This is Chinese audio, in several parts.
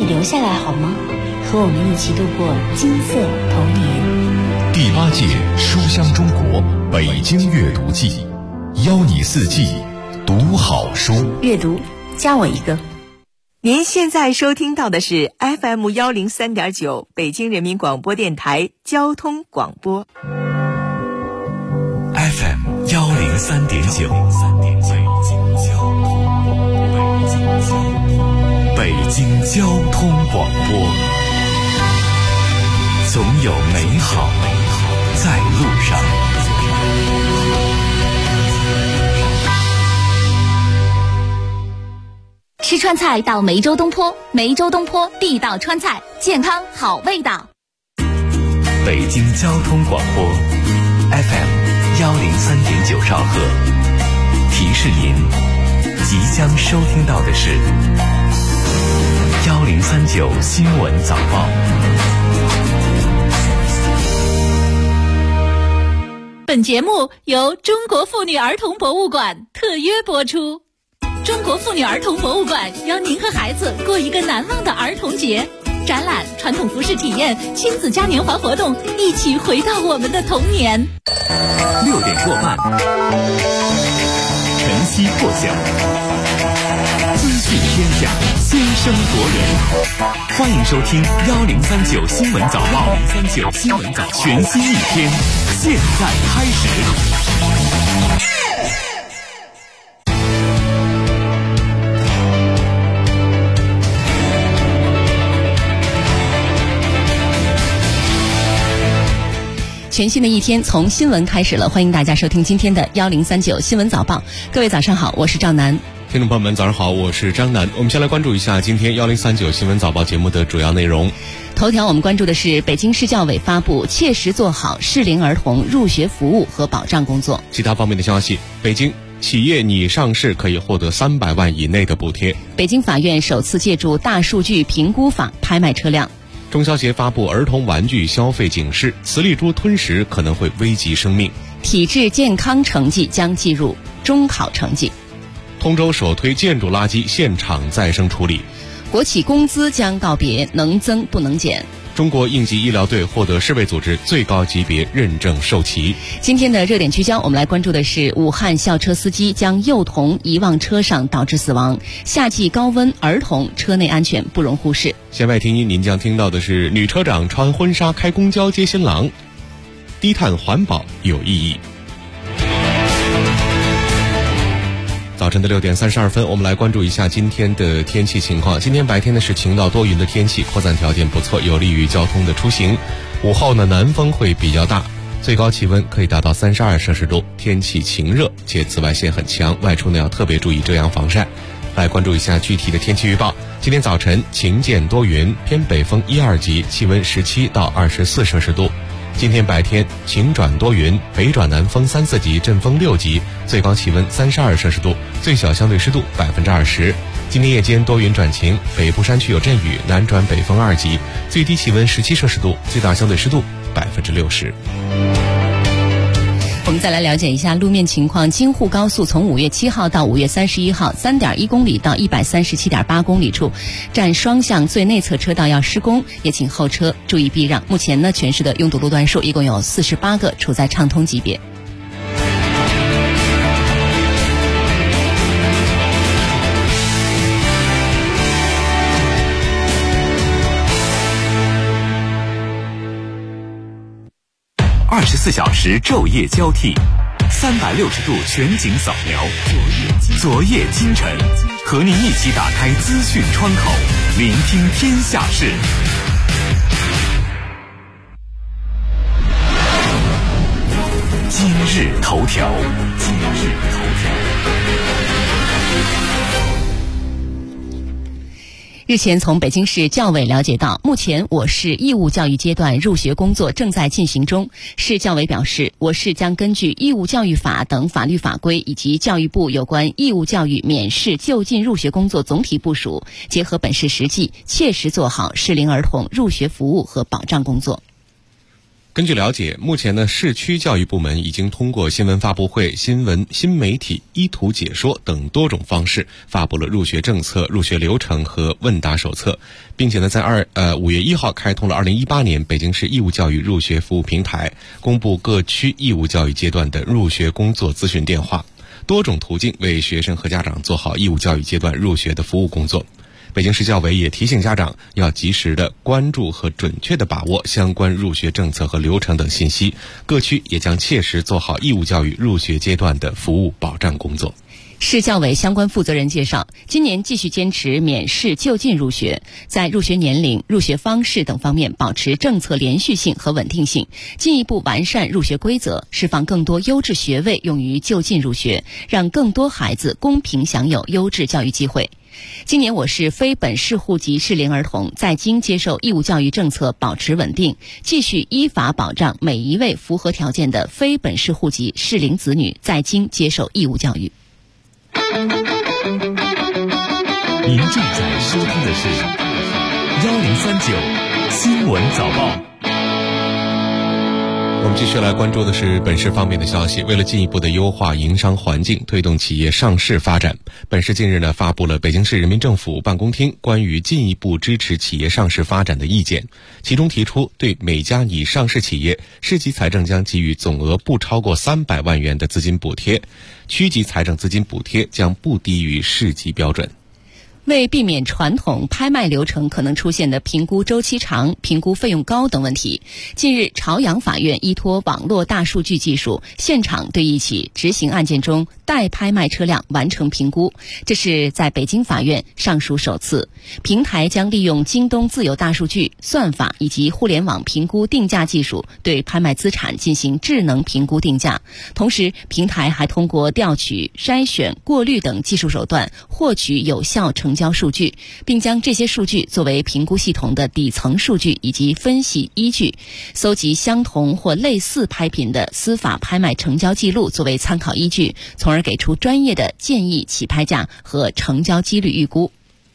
留下来好吗？和我们一起度过金色童年。 第8届书香中国北京阅读季，邀你四季读好书。 阅读，加我一个。 您现在收听到的是 FM103.9 北京人民广播电台交通广播。 FM103.9 北京交通广播，总有美好在路上。 吃川菜到梅州东坡，梅州东坡地道川菜，健康好味道。 北京交通广播 FM103.9 兆赫，提示您即将收听到的是1039新闻早报。 本节目由中国妇女儿童博物馆特约播出。中国妇女儿童博物馆邀您和孩子过一个难忘的儿童节，展览、传统服饰体验、亲子嘉年华活动，一起回到我们的童年。 6点过半，晨曦破晓，资讯天下，先声夺人。欢迎收听1039新闻早报，1039新闻早报，全新一天，现在开始。 全新的一天从新闻开始了，欢迎大家收听今天的1039新闻早报。各位早上好，我是赵楠。 听众朋友们早上好，我是张楠。我们先来关注一下今天1039新闻早报节目的主要内容。 头条我们关注的是北京市教委发布切实做好适龄儿童入学服务和保障工作。 其他方面的消息，北京企业拟上市可以获得300万以内的补贴。 北京法院首次借助大数据评估法拍卖车辆。 中消协发布儿童玩具消费警示，磁力珠吞食可能会危及生命。 体质健康成绩将计入中考成绩。 通州首推建筑垃圾现场再生处理。 国企工资将告别能增不能减。 中国应急医疗队获得世卫组织最高级别认证授旗。 今天的热点聚焦，我们来关注的是武汉校车司机将幼童遗忘车上导致死亡。夏季高温，儿童车内安全不容忽视。 弦外听音，您将听到的是女车长穿婚纱开公交接新郎，低碳环保有意义。早晨的6点32分，我们来关注一下今天的天气情况。今天白天呢是晴到多云的天气，扩散条件不错，有利于交通的出行。午后呢南风会比较大，最高气温可以达到32摄氏度，天气晴热且紫外线很强，外出呢要特别注意遮阳防晒。来关注一下具体的天气预报。今天早晨晴间多云，偏北风1、2级，气温17到24摄氏度。今天白天晴转多云，北转南风3、4级，阵风6级，最高气温32摄氏度，最小相对湿度20%。今天夜间多云转晴，北部山区有阵雨，南转北风2级，最低气温17摄氏度，最大相对湿度60%。 我们再来了解一下路面情况。京沪高速从5月7号到5月31号 3.1 公里到 137.8 公里处，占双向最内侧车道要施工，也请后车注意避让。目前呢，全市的拥堵路段数一共有48个，处在畅通级别。 24小时昼夜交替，360度全景扫描，昨夜今晨，和您一起打开资讯窗口，聆听天下事。今日头条。 日前从北京市教委了解到，目前我市义务教育阶段入学工作正在进行中。市教委表示，我市将根据义务教育法等法律法规以及教育部有关义务教育免试就近入学工作总体部署，结合本市实际，切实做好适龄儿童入学服务和保障工作。 根据了解，目前呢，市区教育部门已经通过新闻发布会、新媒体、依图解说等多种方式，发布了入学政策、入学流程和问答手册，并且呢，在5月1号开通了2018年北京市义务教育入学服务平台，公布各区义务教育阶段的入学工作咨询电话，多种途径为学生和家长做好义务教育阶段入学的服务工作。北京市教委也提醒家长要及时的关注和准确的把握相关入学政策和流程等信息，各区也将切实做好义务教育入学阶段的服务保障工作。 市教委相关负责人介绍，今年继续坚持免试就近入学，在入学年龄、入学方式等方面保持政策连续性和稳定性，进一步完善入学规则，释放更多优质学位用于就近入学，让更多孩子公平享有优质教育机会。今年我市非本市户籍适龄儿童在京接受义务教育政策保持稳定，继续依法保障每一位符合条件的非本市户籍适龄子女在京接受义务教育。 您正在收听的是1039新闻早报。 我们继续来关注的是本市方面的消息。为了进一步的优化营商环境，推动企业上市发展，本市近日呢发布了北京市人民政府办公厅关于进一步支持企业上市发展的意见，其中提出对每家拟上市企业，市级财政将给予总额不超过300万元的资金补贴，区级财政资金补贴将不低于市级标准。 为避免传统拍卖流程可能出现的评估周期长、评估费用高等问题，近日朝阳法院依托网络大数据技术，现场对一起执行案件中代拍卖车辆完成评估，这是在北京法院尚属首次。平台将利用京东自有大数据、算法以及互联网评估定价技术，对拍卖资产进行智能评估定价。同时，平台还通过调取、筛选、过滤等技术手段，获取有效成交数据，并将这些数据作为评估系统的底层数据以及分析依据，搜集相同或类似拍品的司法拍卖成交记录作为参考依据，从而给出专业的建议起拍价和成交几率预估。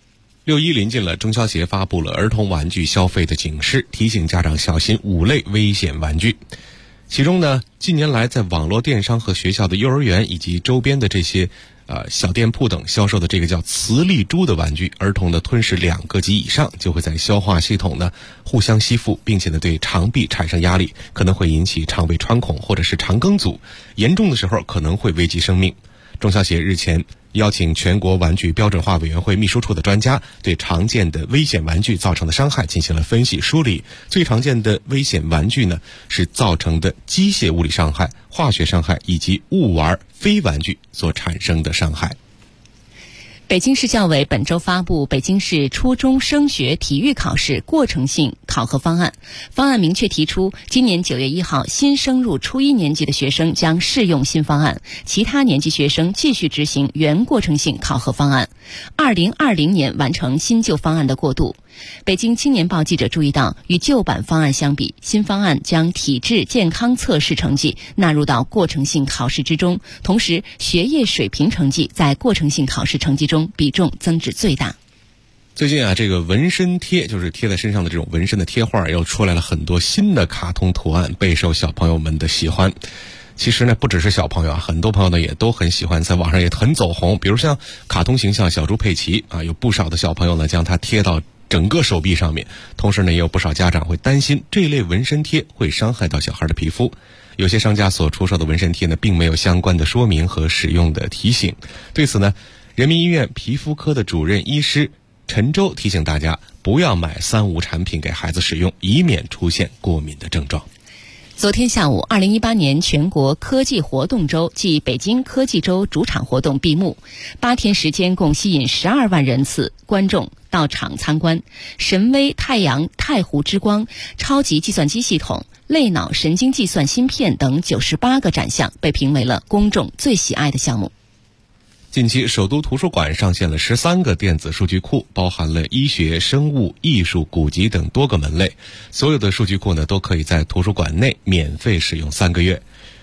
6·1临近了，中消协发布了儿童玩具消费的警示，提醒家长小心5类危险玩具。其中呢，近年来在网络电商和学校的幼儿园以及周边的这些小店铺等销售的这个叫磁力珠的玩具，儿童呢吞噬2个及以上就会在消化系统呢互相吸附，并且呢对肠壁产生压力，可能会引起肠胃穿孔或者是肠梗阻，严重的时候可能会危及生命。中消协日前邀请全国玩具标准化委员会秘书处的专家，对常见的危险玩具造成的伤害进行了分析梳理。最常见的危险玩具呢，是造成的机械物理伤害、化学伤害以及误玩非玩具所产生的伤害。 北京市教委本周发布北京市初中升学体育考试过程性考核方案。方案明确提出，今年9月1号新升入初1年级的学生将适用新方案，其他年级学生继续执行原过程性考核方案。2020年完成新旧方案的过渡。北京青年报记者注意到，与旧版方案相比，新方案将体质健康测试成绩纳入到过程性考试之中，同时学业水平成绩在过程性考试成绩中比重增至最大。 最近这个纹身贴，就是贴在身上的这种纹身的贴画，又出来了很多新的卡通图案，备受小朋友们的喜欢。其实呢，不只是小朋友很多朋友呢也都很喜欢，在网上也很走红。比如像卡通形象小猪佩奇有不少的小朋友呢将它贴到整个手臂上面，同时呢也有不少家长会担心这类纹身贴会伤害到小孩的皮肤。有些商家所出售的纹身贴呢并没有相关的说明和使用的提醒。对此呢，人民医院皮肤科的主任医师陈周提醒大家不要买3无产品给孩子使用，以免出现过敏的症状。 昨天下午，2018年全国科技活动周暨北京科技周主场活动闭幕，8天时间共吸引12万人次观众到场参观。神威太阳太湖之光、超级计算机系统、类脑神经计算芯片等98个展项被评为了公众最喜爱的项目。 近期，首都图书馆上线了13个电子数据库，包含了医学、生物、艺术、古籍等多个门类。所有的数据库呢，都可以在图书馆内免费使用3个月。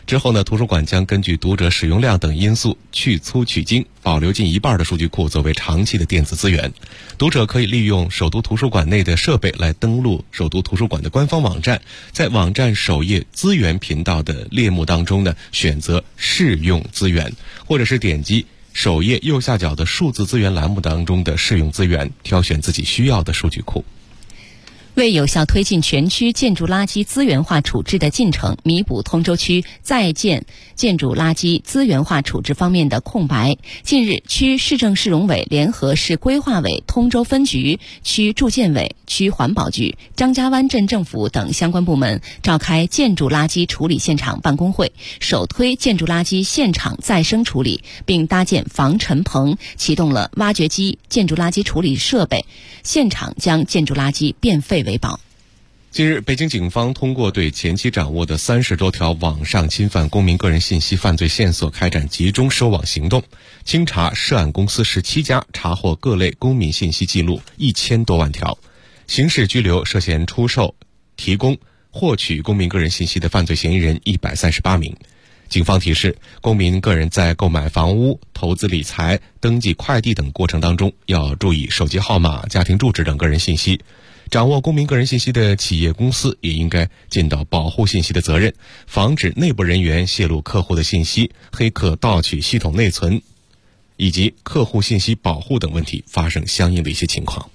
之后呢，图书馆将根据读者使用量等因素去粗取精，保留近一半的数据库作为长期的电子资源。读者可以利用首都图书馆内的设备来登录首都图书馆的官方网站，在网站首页资源频道的列目当中呢，选择适用资源，或者是点击首页右下角的数字资源栏目当中的适用资源，挑选自己需要的数据库。 为有效推进全区建筑垃圾资源化处置的进程，弥补通州区在建建筑垃圾资源化处置方面的空白，近日，区市政市容委联合市规划委通州分局、区住建委、区环保局、张家湾镇政府等相关部门召开建筑垃圾处理现场办公会，首推建筑垃圾现场再生处理，并搭建防尘棚，启动了挖掘机建筑垃圾处理设备，现场将建筑垃圾变废为宝。 近日，北京警方通过对前期掌握的30多条网上侵犯公民个人信息犯罪线索开展集中收网行动，清查涉案公司17家，查获各类公民信息记录1000多万条，刑事拘留涉嫌出售、提供、获取公民个人信息的犯罪嫌疑人138名。警方提示，公民个人在购买房屋、投资理财、登记快递等过程当中，要注意手机号码、家庭住址等个人信息。掌握公民个人信息的企业公司也应该尽到保护信息的责任，防止内部人员泄露客户的信息、黑客盗取系统内存以及客户信息保护等问题发生相应的一些情况。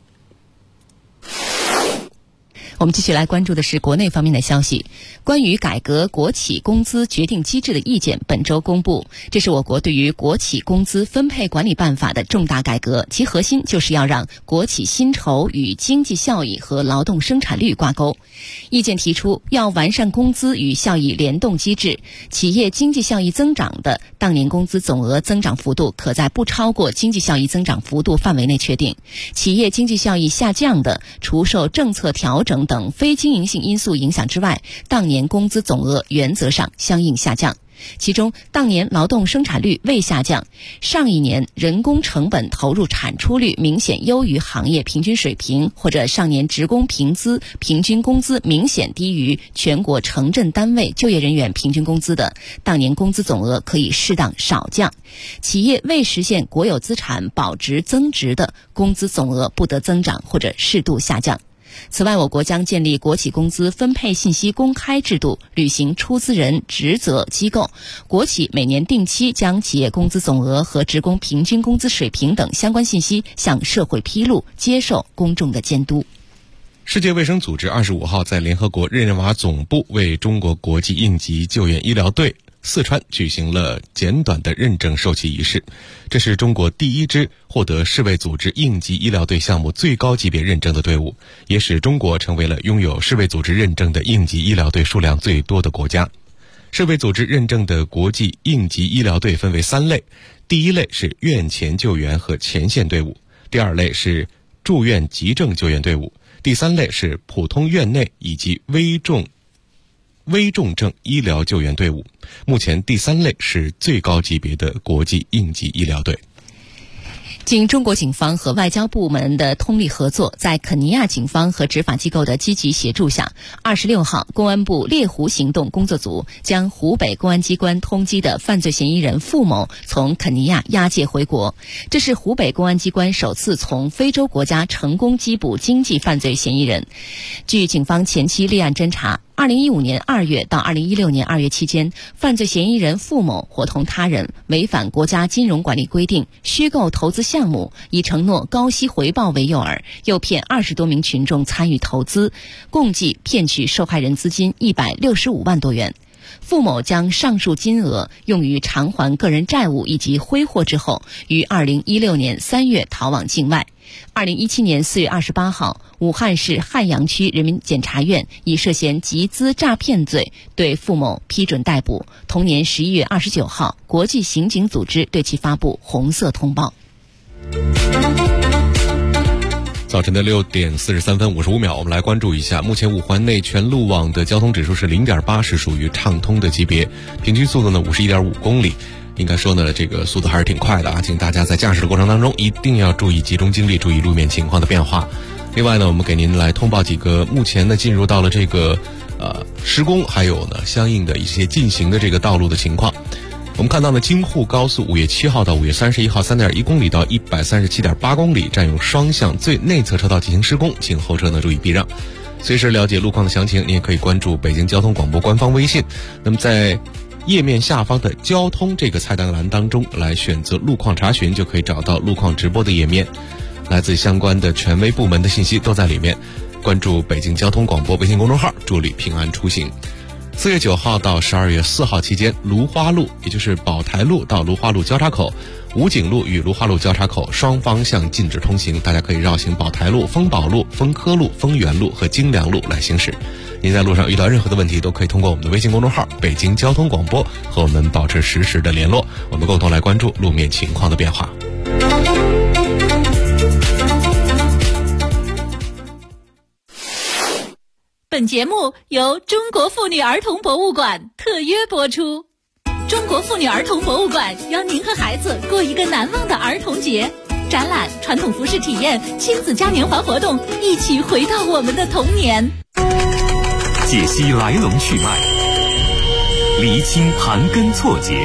我们继续来关注的是国内方面的消息。关于改革国企工资决定机制的意见本周公布，这是我国对于国企工资分配管理办法的重大改革，其核心就是要让国企薪酬与经济效益和劳动生产率挂钩。意见提出，要完善工资与效益联动机制，企业经济效益增长的当年工资总额增长幅度可在不超过经济效益增长幅度范围内确定，企业经济效益下降的，除受政策调整等非经营性因素影响之外，当年工资总额原则上相应下降。其中，当年劳动生产率未下降，上一年人工成本投入产出率明显优于行业平均水平，或者上年职工平均工资明显低于全国城镇单位就业人员平均工资的，当年工资总额可以适当少降。企业未实现国有资产保值增值的，工资总额不得增长或者适度下降。此外，我国将建立国企工资分配信息公开制度，履行出资人职责机构，国企每年定期将企业工资总额和职工平均工资水平等相关信息向社会披露，接受公众的监督。 世界卫生组织25号在联合国日内瓦总部为中国国际应急救援医疗队四川举行了简短的认证授旗仪式，这是中国第一支获得世卫组织应急医疗队项目最高级别认证的队伍，也使中国成为了拥有世卫组织认证的应急医疗队数量最多的国家。世卫组织认证的国际应急医疗队分为3类，第一类是院前救援和前线队伍，第2类是住院急症救援队伍，第3类是普通院内以及危重症医疗救援队伍。目前第3类是最高级别的国际应急医疗队。 经中国警方和外交部门的通力合作，在肯尼亚警方和执法机构的积极协助下，26号，公安部猎狐行动工作组将湖北公安机关通缉的犯罪嫌疑人付某从肯尼亚押解回国。这是湖北公安机关首次从非洲国家成功缉捕经济犯罪嫌疑人。据警方前期立案侦查，2015年2月到2016年2月期间，犯罪嫌疑人付某伙同他人违反国家金融管理规定，虚构投资项目，以承诺高息回报为诱饵，诱骗20多名群众参与投资，共计骗取受害人资金165万多元。付某将上述金额用于偿还个人债务以及挥霍之后，于2016年3月逃往境外。2017年4月28号，武汉市汉阳区人民检察院以涉嫌集资诈骗罪对付某批准逮捕。同年11月29号，国际刑警组织对其发布红色通报。 早晨的6点43分55秒，我们来关注一下，目前5环内全路网的交通指数是 0.8， 是属于畅通的级别，平均速度呢 51.5 公里。应该说呢，这个速度还是挺快的啊！请大家在驾驶的过程当中一定要注意集中精力，注意路面情况的变化。另外呢，我们给您来通报几个目前呢进入到了这个施工，还有呢相应的一些进行的这个道路的情况。我们看到呢，京沪高速5月7号到5月31号 3.1 公里到 137.8 公里占用双向最内侧车道进行施工，请后车呢注意避让。随时了解路况的详情，您也可以关注北京交通广播官方微信。那么在页面下方的交通这个菜单栏当中来选择路况查询，就可以找到路况直播的页面，来自相关的权威部门的信息都在里面。关注北京交通广播微信公众号，助力平安出行。4月9号到12月4号期间，芦花路也就是宝台路到芦花路交叉口、武警路与芦花路交叉口双方向禁止通行，大家可以绕行宝台路、丰宝路、丰科路、丰源路和京良路来行驶。您在路上遇到任何的问题，都可以通过我们的微信公众号北京交通广播和我们保持实时的联络，我们共同来关注路面情况的变化。 本节目由中国妇女儿童博物馆特约播出。中国妇女儿童博物馆邀您和孩子过一个难忘的儿童节，展览、传统服饰体验、亲子嘉年华活动，一起回到我们的童年。 解析来龙去脉，厘清盘根错节，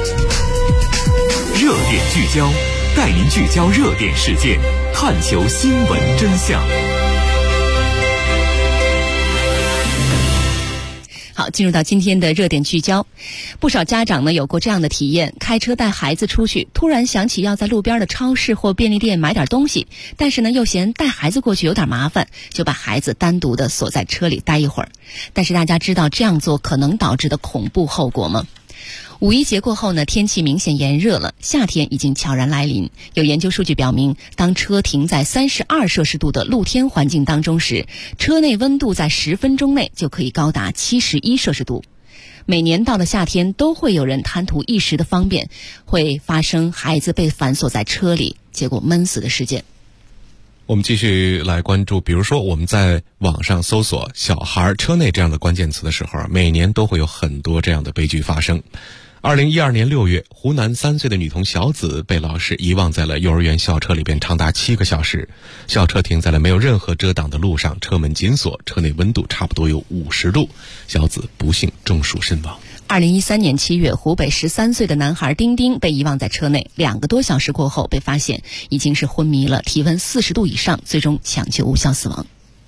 热点聚焦，带您聚焦热点事件，探求新闻真相。 好，进入到今天的热点聚焦。不少家长呢有过这样的体验，开车带孩子出去，突然想起要在路边的超市或便利店买点东西，但是呢又嫌带孩子过去有点麻烦，就把孩子单独的锁在车里待一会儿。但是大家知道这样做可能导致的恐怖后果吗？五一节过后呢，天气明显炎热了，夏天已经悄然来临。有研究数据表明，当车停在32摄氏度的露天环境当中时，车内温度在10分钟内就可以高达71摄氏度。每年到了夏天，都会有人贪图一时的方便，会发生孩子被反锁在车里，结果闷死的事件。 我们继续来关注，比如说我们在网上搜索小孩车内这样的关键词的时候，每年都会有很多这样的悲剧发生。2012年6月，湖南3岁的女童小紫被老师遗忘在了幼儿园校车里边长达7个小时，校车停在了没有任何遮挡的路上，车门紧锁，车内温度差不多有50度，小紫不幸中暑身亡。 2013年7月，湖北13岁的男孩丁丁被遗忘在车内，2个多小时过后被发现已经是昏迷了，体温40度以上，最终抢救无效死亡。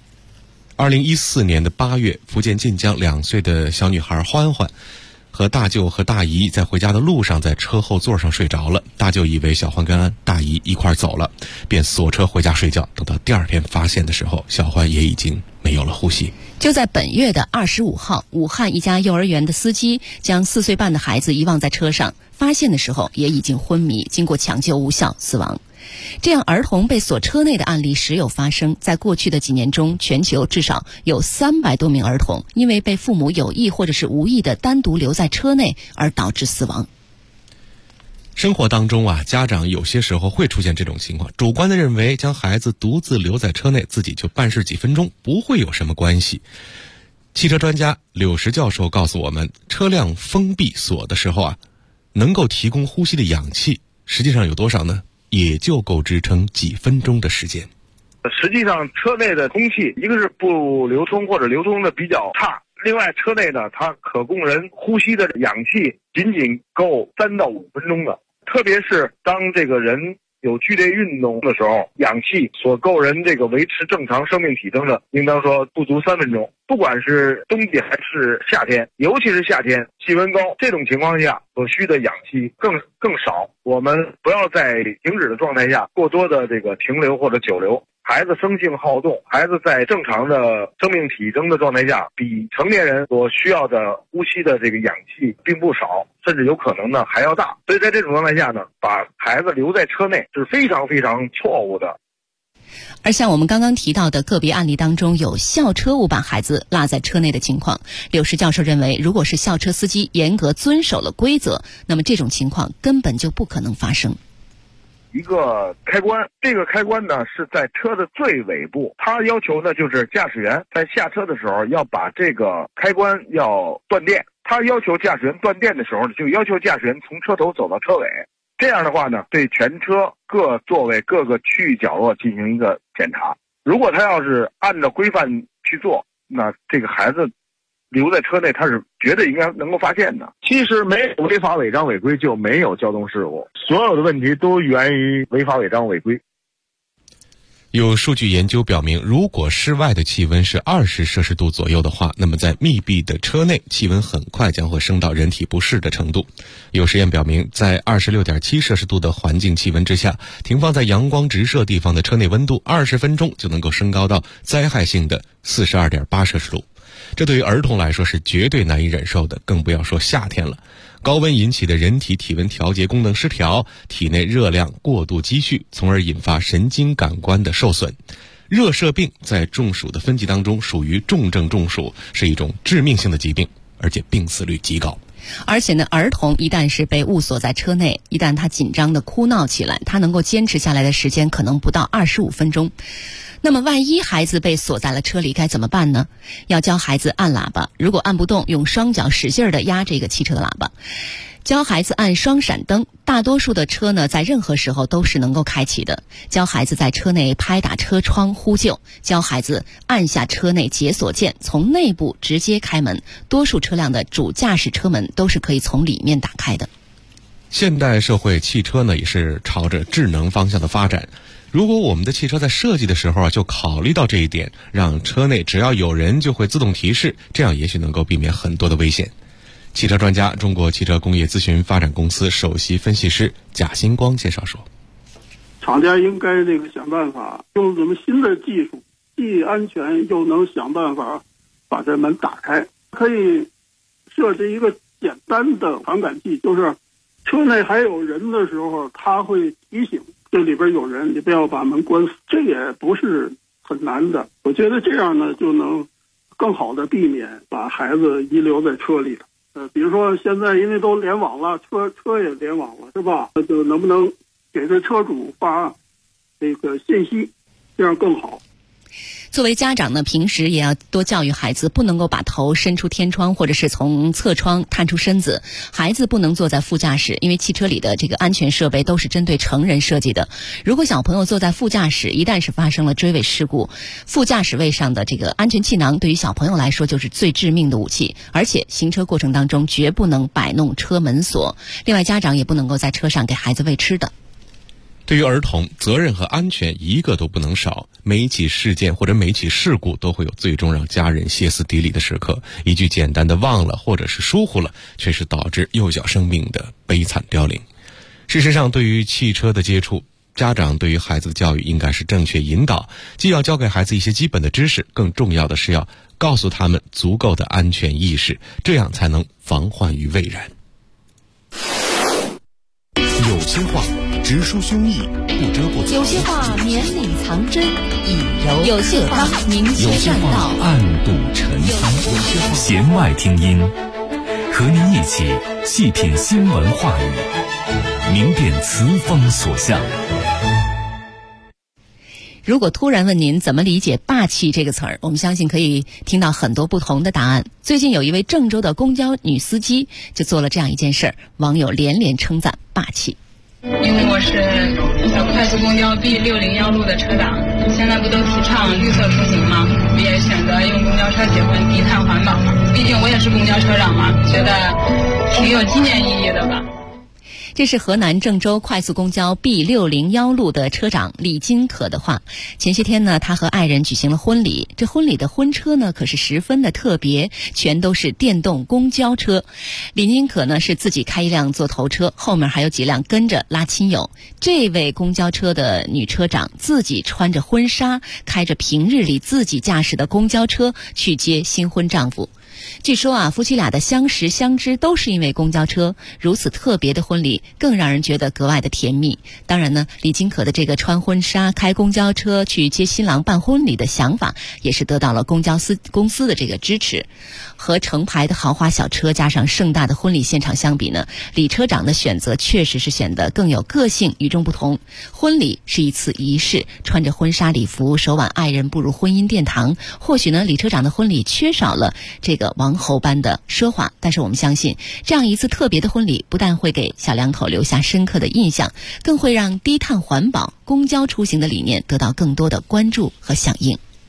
2014年的8月，福建晋江2岁的小女孩欢欢和大舅和大姨在回家的路上，在车后座上睡着了。大舅以为小欢跟大姨一块走了，便锁车回家睡觉。等到第二天发现的时候，小欢也已经没有了呼吸。 就在本月的25号，武汉一家幼儿园的司机将4岁半的孩子遗忘在车上，发现的时候也已经昏迷，经过抢救无效死亡。这样儿童被锁车内的案例时有发生，在过去的几年中，全球至少有300多名儿童因为被父母有意或者是无意的单独留在车内而导致死亡。 生活当中啊，家长有些时候会出现这种情况，主观的认为将孩子独自留在车内，自己就办事几分钟，不会有什么关系。汽车专家柳石教授告诉我们，车辆封闭锁的时候啊，能够提供呼吸的氧气实际上有多少呢？也就够支撑几分钟的时间。 实际上车内的空气一个是不流通或者流通的比较差，另外车内呢，它可供人呼吸的氧气仅仅够3到5分钟的，特别是当这个人有剧烈运动的时候，氧气所够人这个维持正常生命体征的，应当说不足3分钟。不管是冬季还是夏天，尤其是夏天气温高，这种情况下所需的氧气更少。我们不要在停止的状态下过多的这个停留或者久留。孩子生性好动，孩子在正常的生命体征的状态下，比成年人所需要的呼吸的这个氧气并不少，甚至有可能呢还要大。所以在这种状态下呢，把孩子留在车内是非常非常错误的。 而像我们刚刚提到的个别案例当中，有校车误把孩子落在车内的情况，柳石教授认为，如果是校车司机严格遵守了规则，那么这种情况根本就不可能发生。 一个开关，这个开关呢是在车的最尾部，它要求呢就是驾驶员在下车的时候要把这个开关要断电，它要求驾驶员断电的时候就要求驾驶员从车头走到车尾，这样的话呢，对全车各座位各个区域角落进行一个检查。如果他要是按照规范去做，那这个孩子留在车内，他是绝对应该能够发现的。其实没有违法违章违规就没有交通事故，所有的问题都源于违法违章违规。 有数据研究表明，如果室外的气温是20摄氏度左右的话，那么在密闭的车内，气温很快将会升到人体不适的程度。有实验表明，在26.7摄氏度的环境气温之下，停放在阳光直射地方的车内温度20分钟就能够升高到灾害性的42.8摄氏度。这对于儿童来说是绝对难以忍受的，更不要说夏天了。高温引起的人体体温调节功能失调，体内热量过度积蓄，从而引发神经感官的受损。热射病在中暑的分级当中属于重症中暑，是一种致命性的疾病，而且病死率极高。 而且呢，儿童一旦是被误锁在车内，一旦他紧张的哭闹起来，他能够坚持下来的时间可能不到25分钟。那么万一孩子被锁在了车里该怎么办呢？要教孩子按喇叭，如果按不动，用双脚使劲地压这个汽车的喇叭。教孩子按双闪灯，大多数的车呢在任何时候都是能够开启的。教孩子在车内拍打车窗呼救，教孩子按下车内解锁键，从内部直接开门。多数车辆的主驾驶车门都是可以从里面打开的。 现代社会汽车呢也是朝着智能方向的发展。如果我们的汽车在设计的时候就考虑到这一点，让车内只要有人就会自动提示，这样也许能够避免很多的危险。汽车专家、中国汽车工业咨询发展公司首席分析师贾新光介绍说， 厂家应该想办法用什么新的技术，既安全又能想办法把这门打开。可以设置一个简单的传感器，就是车内还有人的时候，它会提醒这里边有人，你不要把门关死。这也不是很难的，我觉得这样呢就能更好的避免把孩子遗留在车里了。比如说现在因为都联网了，车也联网了，是吧？就能不能给这车主发这个信息，这样更好。 作为家长呢，平时也要多教育孩子，不能够把头伸出天窗，或者是从侧窗探出身子。孩子不能坐在副驾驶，因为汽车里的这个安全设备都是针对成人设计的。如果小朋友坐在副驾驶，一旦是发生了追尾事故，副驾驶位上的这个安全气囊对于小朋友来说就是最致命的武器。而且行车过程当中绝不能摆弄车门锁。另外，家长也不能够在车上给孩子喂吃的。 对于儿童，责任和安全一个都不能少。每一起事件或者每一起事故都会有最终让家人歇斯底里的时刻，一句简单的忘了或者是疏忽了，却是导致幼小生命的悲惨凋零。事实上，对于汽车的接触，家长对于孩子的教育应该是正确引导，既要教给孩子一些基本的知识，更重要的是要告诉他们足够的安全意识，这样才能防患于未然。 有些话直抒胸臆，不遮不藏； 有些话绵里藏针，以柔有些话明有些确栈道， 话暗度陈仓。弦外听音，和您一起细品新闻话语，明辨词风所向。 如果突然问您怎么理解霸气这个词儿，我们相信可以听到很多不同的答案。最近有一位郑州的公交女司机就做了这样一件事儿，网友连连称赞霸气。 因为我是快速公交 B601路的车长，现在不都提倡绿色出行吗？我也选择用公交车结婚，低碳环保嘛。毕竟我也是公交车长嘛，觉得挺有纪念意义的吧。 这是河南郑州快速公交 B601路的车长李金可的话。前些天呢，他和爱人举行了婚礼，这婚礼的婚车呢可是十分的特别，全都是电动公交车。李金可呢是自己开一辆做头车，后面还有几辆跟着拉亲友。这位公交车的女车长自己穿着婚纱，开着平日里自己驾驶的公交车去接新婚丈夫。据说啊，夫妻俩的相识相知都是因为公交车，如此特别的婚礼更让人觉得格外的甜蜜。当然呢，李金可的这个穿婚纱开公交车去接新郎办婚礼的想法也是得到了公司的这个支持。和成排的豪华小车加上盛大的婚礼现场相比呢，李车长的选择确实是显得更有个性，与众不同。婚礼是一次仪式，穿着婚纱礼服手挽爱人步入婚姻殿堂。或许呢，李车长的婚礼缺少了这个王侯般的奢华，但是我们相信这样一次特别的婚礼不但会给小两口留下深刻的印象，更会让低碳环保公交出行的理念得到更多的关注和响应。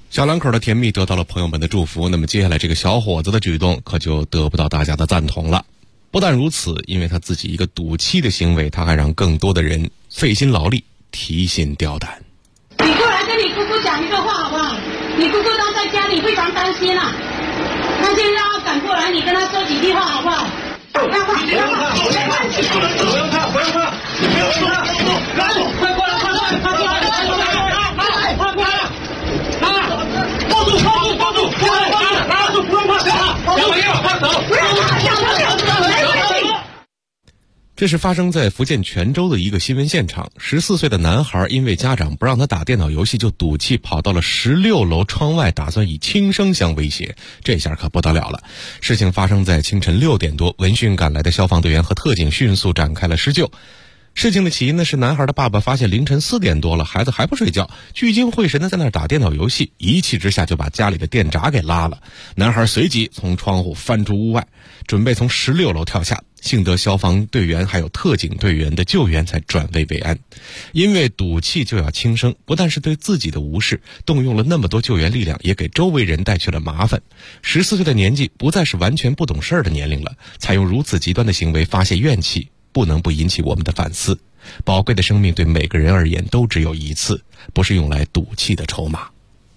小两口的甜蜜得到了朋友们的祝福，那么接下来这个小伙子的举动可就得不到大家的赞同了。不但如此，因为他自己一个赌气的行为，他还让更多的人费心劳力、提心吊胆。 你过来跟你姑姑讲一个话好不好？你姑姑当在家里非常担心啊，他现在让他赶过来，你跟他说几句话好不好？不用看，不用看，不用看，不用看，不用看，来，快过来，快过来，快过来，快过来，快过来，抱住，抱住，抱住，过来，拿住，不用怕，两个人快走，不要怕，两个人走。 这是发生在福建泉州的一个新闻现场。14岁的男孩因为家长不让他打电脑游戏，就赌气跑到了16楼窗外，打算以轻生相威胁。这下可不得了了。事情发生在清晨6点多，闻讯赶来的消防队员和特警迅速展开了施救。事情的起因呢，是男孩的爸爸发现凌晨4点多了，孩子还不睡觉，聚精会神的在那儿打电脑游戏，一气之下就把家里的电闸给拉了。男孩随即从窗户翻出屋外，准备从16楼跳下，幸得消防队员还有特警队员的救援，才转危为安。因为赌气就要轻生，不但是对自己的无视，动用了那么多救援力量，也给周围人带去了麻烦。14岁的年纪不再是完全不懂事儿的年龄了，采用如此极端的行为发泄怨气，不能不引起我们的反思。宝贵的生命对每个人而言都只有一次，不是用来赌气的筹码。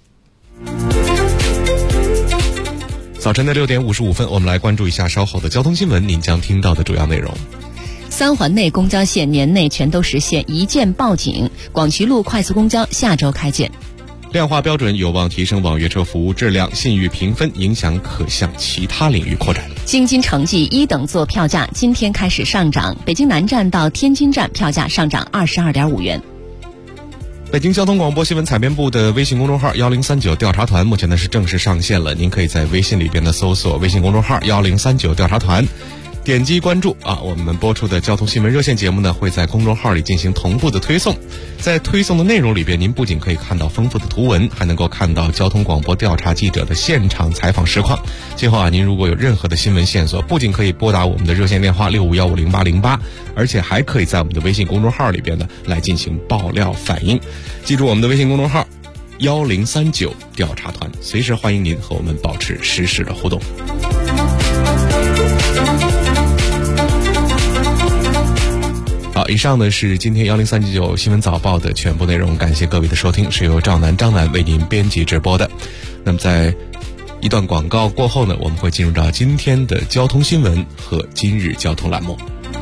早晨的6点55分，我们来关注一下稍后的交通新闻，您将听到的主要内容。 3环内公交线年内全都实现一键报警，广渠路快速公交下周开建。 量化标准有望提升网约车服务质量，信誉评分影响可向其他领域扩展。 京津城际1等座票价今天开始上涨，北京南站到天津站票价上涨22.5元。 北京交通广播新闻采编部的微信公众号1039调查团目前呢是正式上线了，您可以在微信里边呢搜索微信公众号1039调查团，点击关注啊，我们播出的交通新闻热线节目呢会在公众号里进行同步的推送。在推送的内容里边，您不仅可以看到丰富的图文，还能够看到交通广播调查记者的现场采访实况。今后啊，您如果有任何的新闻线索，不仅可以拨打我们的热线电话65150808，而且还可以在我们的微信公众号里边呢来进行爆料反映。记住我们的微信公众号1039调查团，随时欢迎您和我们保持实时的互动。好，以上呢是今天1039新闻早报的全部内容，感谢各位的收听，是由张楠为您编辑直播的。那么在一段广告过后呢，我们会进入到今天的交通新闻和今日交通栏目。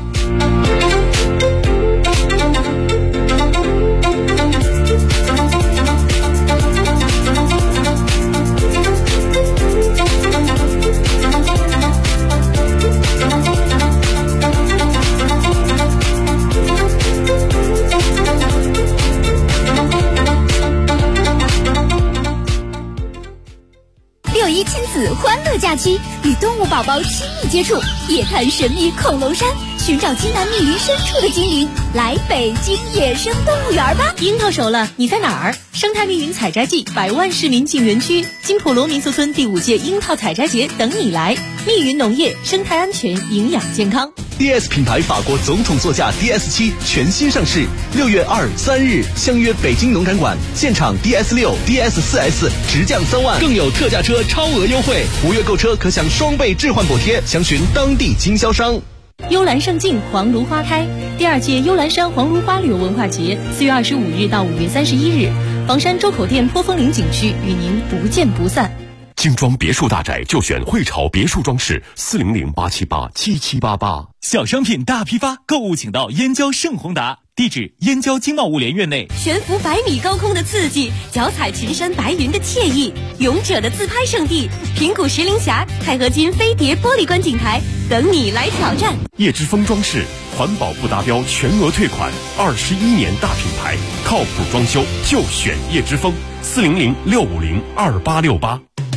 6·1亲子欢乐假期，与动物宝宝亲密接触，夜探神秘恐龙山，寻找津南密林深处的精灵，来北京野生动物园吧！ 樱桃熟了，你在哪儿？生态密云采摘季，100万市民进园区，金普罗民俗村第5届樱桃采摘节等你来。密云农业，生态安全，营养健康。 DS 品牌法国总统座驾 DS7 全新上市，6月2、3日相约北京农展馆，现场 DS6、DS4S 直降3万，更有特价车超额优惠，5月购车可享双倍置换补贴，详询当地经销商。 幽兰胜境，黄芦花开。第2届幽兰山黄芦花旅游文化节4月25日到5月31日，房山周口店坡峰岭景区与您不见不散。 精装别墅大宅就选汇潮别墅装饰，400-878-7788。 小商品大批发，购物请到燕郊盛宏达，地址燕郊经贸物联院内。 悬浮100米高空的刺激，脚踩群山白云的惬意，勇者的自拍圣地，平谷石林峡钛合金飞碟玻璃观景台，等你来挑战。 叶之峰装饰，环保不达标全额退款，21年大品牌，靠谱装修就选叶之峰，400-650-2868。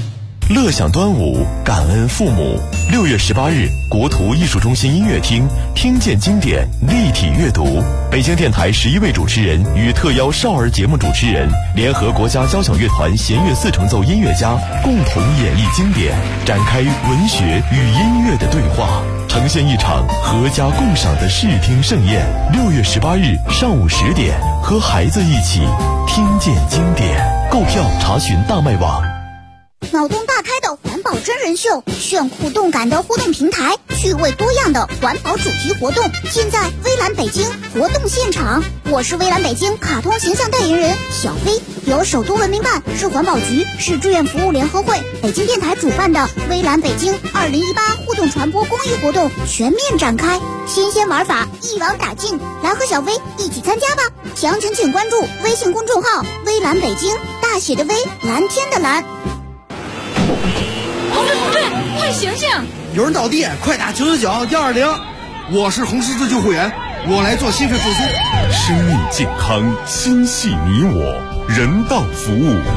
乐享端午，感恩父母。6月18日，国图艺术中心音乐厅，听见经典，立体阅读。北京电台11位主持人与特邀少儿节目主持人，联合国家交响乐团弦乐4重奏音乐家，共同演绎经典，展开文学与音乐的对话，呈现一场合家共赏的视听盛宴。6月18日上午10点，和孩子一起听见经典。购票查询大麦网。 脑洞大开的环保真人秀，炫酷动感的互动平台，趣味多样的环保主题活动，尽在微蓝北京活动现场。我是微蓝北京卡通形象代言人小飞，由首都文明办、市环保局、市志愿服务联合会、北京电台主办的微蓝北京2018互动传播公益活动全面展开，新鲜玩法一网打尽，来和小飞一起参加吧！详情请关注微信公众号微蓝北京，大写的微，蓝天的蓝。 同志，快醒醒！ 有人倒地，快打999-120。我是红十字救护员，我来做心肺复苏。 生命健康，心系你我，人道服务。